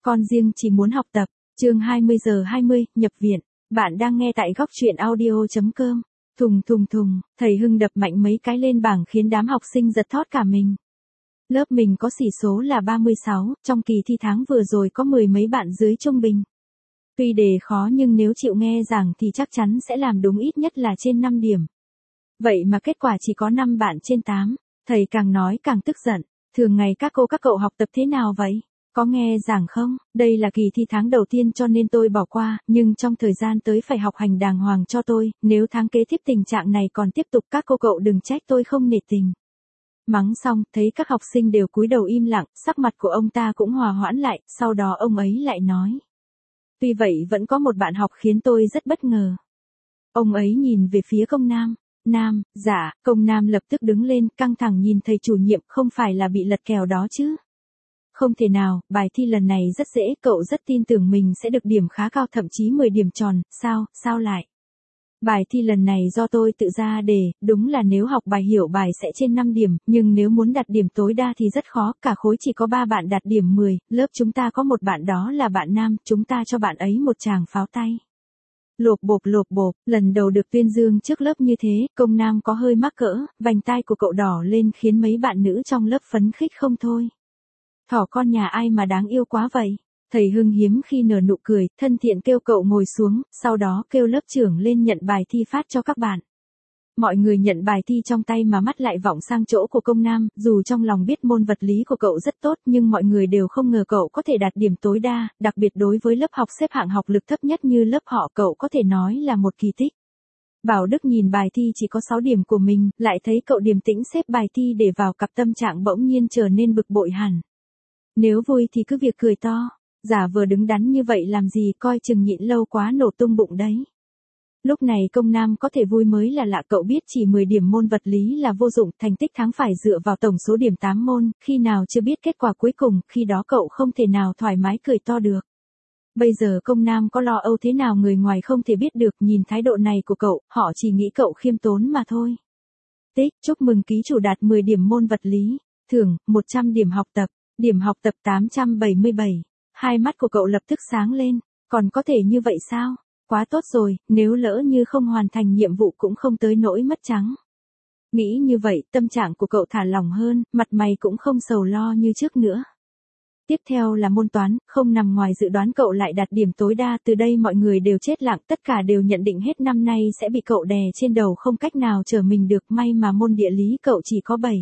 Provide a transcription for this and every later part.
Con riêng chỉ muốn học tập. Chương 20:20, nhập viện. Bạn đang nghe tại góc truyện audio.com. Thùng thùng thùng, thầy Hưng đập mạnh mấy cái lên bảng khiến đám học sinh giật thót cả mình. Lớp mình có xỉ số là 36, trong kỳ thi tháng vừa rồi có mười mấy bạn dưới trung bình. Tuy đề khó nhưng nếu chịu nghe giảng thì chắc chắn sẽ làm đúng ít nhất là trên 5 điểm. Vậy mà kết quả chỉ có 5 bạn trên 8. Thầy càng nói càng tức giận. Thường ngày các cô các cậu học tập thế nào vậy? Có nghe giảng không? Đây là kỳ thi tháng đầu tiên cho nên tôi bỏ qua, nhưng trong thời gian tới phải học hành đàng hoàng cho tôi, nếu tháng kế tiếp tình trạng này còn tiếp tục các cô cậu đừng trách tôi không nể tình. Mắng xong, thấy các học sinh đều cúi đầu im lặng, sắc mặt của ông ta cũng hòa hoãn lại, sau đó ông ấy lại nói. Tuy vậy vẫn có một bạn học khiến tôi rất bất ngờ. Ông ấy nhìn về phía công nam. Nam, dạ, công nam lập tức đứng lên, căng thẳng nhìn thầy chủ nhiệm, không phải là bị lật kèo đó chứ. Không thể nào, bài thi lần này rất dễ, cậu rất tin tưởng mình sẽ được điểm khá cao thậm chí 10 điểm tròn, sao lại? Bài thi lần này do tôi tự ra đề, đúng là nếu học bài hiểu bài sẽ trên 5 điểm, nhưng nếu muốn đạt điểm tối đa thì rất khó, cả khối chỉ có 3 bạn đạt điểm 10, lớp chúng ta có một bạn đó là bạn nam, chúng ta cho bạn ấy một tràng pháo tay. Lộp bộp, lần đầu được tuyên dương trước lớp như thế, công nam có hơi mắc cỡ, vành tai của cậu đỏ lên khiến mấy bạn nữ trong lớp phấn khích không thôi. Thỏ con nhà ai mà đáng yêu quá vậy? Thầy Hưng hiếm khi nở nụ cười, thân thiện kêu cậu ngồi xuống, sau đó kêu lớp trưởng lên nhận bài thi phát cho các bạn. Mọi người nhận bài thi trong tay mà mắt lại vọng sang chỗ của công nam, dù trong lòng biết môn vật lý của cậu rất tốt nhưng mọi người đều không ngờ cậu có thể đạt điểm tối đa, đặc biệt đối với lớp học xếp hạng học lực thấp nhất như lớp họ cậu có thể nói là một kỳ tích. Bảo Đức nhìn bài thi chỉ có 6 điểm của mình, lại thấy cậu điềm tĩnh xếp bài thi để vào cặp tâm trạng bỗng nhiên trở nên bực bội hẳn. Nếu vui thì cứ việc cười to, giả vờ đứng đắn như vậy làm gì, coi chừng nhịn lâu quá nổ tung bụng đấy. Lúc này công nam có thể vui mới là lạ, cậu biết chỉ 10 điểm môn vật lý là vô dụng, thành tích tháng phải dựa vào tổng số điểm 8 môn, khi nào chưa biết kết quả cuối cùng, khi đó cậu không thể nào thoải mái cười to được. Bây giờ công nam có lo âu thế nào người ngoài không thể biết được, nhìn thái độ này của cậu, họ chỉ nghĩ cậu khiêm tốn mà thôi. Tích, chúc mừng ký chủ đạt 10 điểm môn vật lý, thưởng, 100 điểm học tập, điểm học tập 877. Hai mắt của cậu lập tức sáng lên, còn có thể như vậy sao? Quá tốt rồi, nếu lỡ như không hoàn thành nhiệm vụ cũng không tới nỗi mất trắng. Nghĩ như vậy, tâm trạng của cậu thả lỏng hơn, mặt mày cũng không sầu lo như trước nữa. Tiếp theo là môn toán, không nằm ngoài dự đoán cậu lại đạt điểm tối đa, từ đây mọi người đều chết lặng, tất cả đều nhận định hết năm nay sẽ bị cậu đè trên đầu không cách nào trở mình được, may mà môn địa lý cậu chỉ có 7.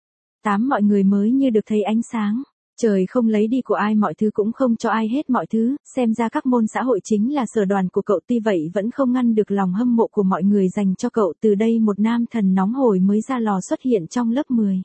8 mọi người mới như được thấy ánh sáng. Trời không lấy đi của ai mọi thứ cũng không cho ai hết mọi thứ, xem ra các môn xã hội chính là sở đoàn của cậu, tuy vậy vẫn không ngăn được lòng hâm mộ của mọi người dành cho cậu, từ đây một nam thần nóng hổi mới ra lò xuất hiện trong lớp 10.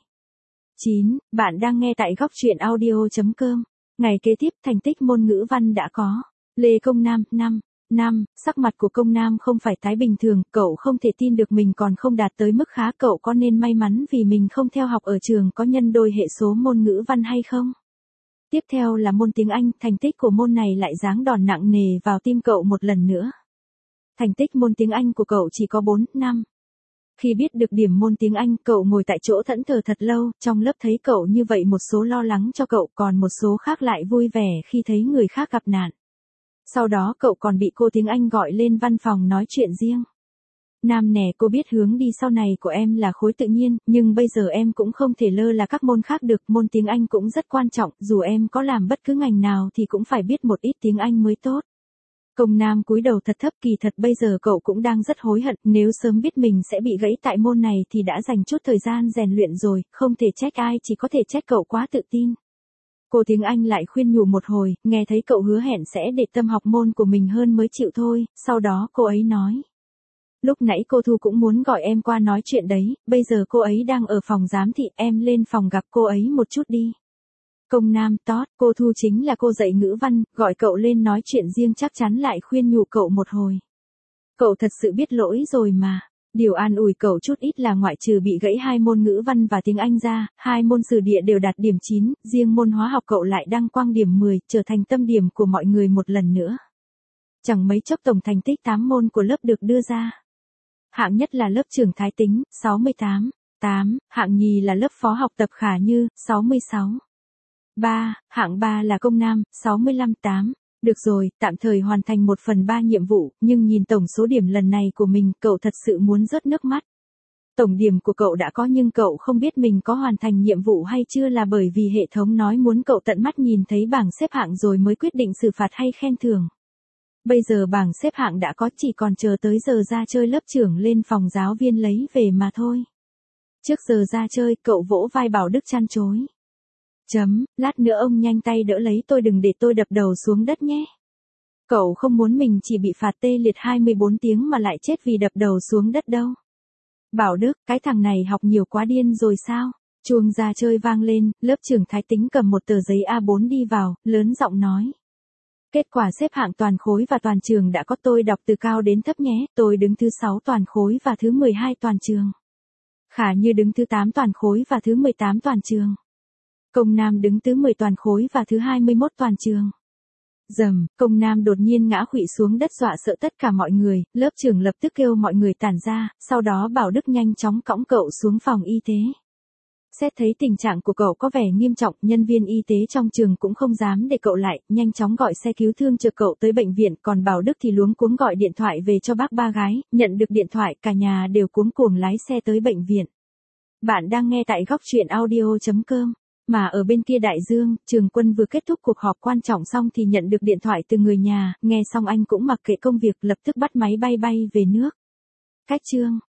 9. Bạn đang nghe tại góc truyện audio.com. Ngày kế tiếp thành tích môn ngữ văn đã có. Lê Công Nam, 5. Sắc mặt của công nam không phải thái bình thường, cậu không thể tin được mình còn không đạt tới mức khá, cậu có nên may mắn vì mình không theo học ở trường có nhân đôi hệ số môn ngữ văn hay không? Tiếp theo là môn tiếng Anh, thành tích của môn này lại giáng đòn nặng nề vào tim cậu một lần nữa. Thành tích môn tiếng Anh của cậu chỉ có 4, 5. Khi biết được điểm môn tiếng Anh, cậu ngồi tại chỗ thẫn thờ thật lâu, trong lớp thấy cậu như vậy một số lo lắng cho cậu, còn một số khác lại vui vẻ khi thấy người khác gặp nạn. Sau đó cậu còn bị cô tiếng Anh gọi lên văn phòng nói chuyện riêng. Nam nè, cô biết hướng đi sau này của em là khối tự nhiên, nhưng bây giờ em cũng không thể lơ là các môn khác được, môn tiếng Anh cũng rất quan trọng, dù em có làm bất cứ ngành nào thì cũng phải biết một ít tiếng Anh mới tốt. Công nam cúi đầu thật thấp, kỳ thật bây giờ cậu cũng đang rất hối hận, nếu sớm biết mình sẽ bị gãy tại môn này thì đã dành chút thời gian rèn luyện rồi, không thể trách ai, chỉ có thể trách cậu quá tự tin. Cô tiếng Anh lại khuyên nhủ một hồi, nghe thấy cậu hứa hẹn sẽ để tâm học môn của mình hơn mới chịu thôi, sau đó cô ấy nói. Lúc nãy cô Thu cũng muốn gọi em qua nói chuyện đấy, bây giờ cô ấy đang ở phòng giám thị, em lên phòng gặp cô ấy một chút đi. Công nam, cô Thu chính là cô dạy ngữ văn, gọi cậu lên nói chuyện riêng chắc chắn lại khuyên nhủ cậu một hồi. Cậu thật sự biết lỗi rồi mà. Điều an ủi cậu chút ít là ngoại trừ bị gãy 2 môn ngữ văn và tiếng Anh ra, 2 môn sử địa đều đạt điểm 9, riêng môn hóa học cậu lại đăng quang điểm 10, trở thành tâm điểm của mọi người một lần nữa. Chẳng mấy chốc tổng thành tích 8 môn của lớp được đưa ra. Hạng nhất là lớp trưởng Thái Tính, 68, hạng nhì là lớp phó học tập Khả Như, 66. 3, hạng 3 là công nam, 65-8. Được rồi, tạm thời hoàn thành 1/3 nhiệm vụ, nhưng nhìn tổng số điểm lần này của mình, cậu thật sự muốn rớt nước mắt. Tổng điểm của cậu đã có nhưng cậu không biết mình có hoàn thành nhiệm vụ hay chưa là bởi vì hệ thống nói muốn cậu tận mắt nhìn thấy bảng xếp hạng rồi mới quyết định xử phạt hay khen thưởng. Bây giờ bảng xếp hạng đã có, chỉ còn chờ tới giờ ra chơi lớp trưởng lên phòng giáo viên lấy về mà thôi. Trước giờ ra chơi, cậu vỗ vai Bảo Đức chăn chối. Lát nữa ông nhanh tay đỡ lấy tôi, đừng để tôi đập đầu xuống đất nhé. Cậu không muốn mình chỉ bị phạt tê liệt 24 tiếng mà lại chết vì đập đầu xuống đất đâu. Bảo Đức, cái thằng này học nhiều quá điên rồi sao? Chuông ra chơi vang lên, lớp trưởng Thái Tính cầm một tờ giấy A4 đi vào, lớn giọng nói. Kết quả xếp hạng toàn khối và toàn trường đã có, tôi đọc từ cao đến thấp nhé, tôi đứng thứ 6 toàn khối và thứ 12 toàn trường. Khả Như đứng thứ 8 toàn khối và thứ 18 toàn trường. Công Nam đứng thứ 10 toàn khối và thứ 21 toàn trường. Rầm, Công Nam đột nhiên ngã khuỵu xuống đất dọa sợ tất cả mọi người, lớp trưởng lập tức kêu mọi người tản ra, sau đó Bảo Đức nhanh chóng cõng cậu xuống phòng y tế. Xét thấy tình trạng của cậu có vẻ nghiêm trọng, nhân viên y tế trong trường cũng không dám để cậu lại, nhanh chóng gọi xe cứu thương chở cậu tới bệnh viện, còn Bảo Đức thì luống cuống gọi điện thoại về cho bác ba gái, nhận được điện thoại cả nhà đều cuống cuồng lái xe tới bệnh viện. Bạn đang nghe tại góc truyện audio.com. Mà ở bên kia đại dương, Trường Quân vừa kết thúc cuộc họp quan trọng xong thì nhận được điện thoại từ người nhà, nghe xong anh cũng mặc kệ công việc lập tức bắt máy bay về nước. Cách chương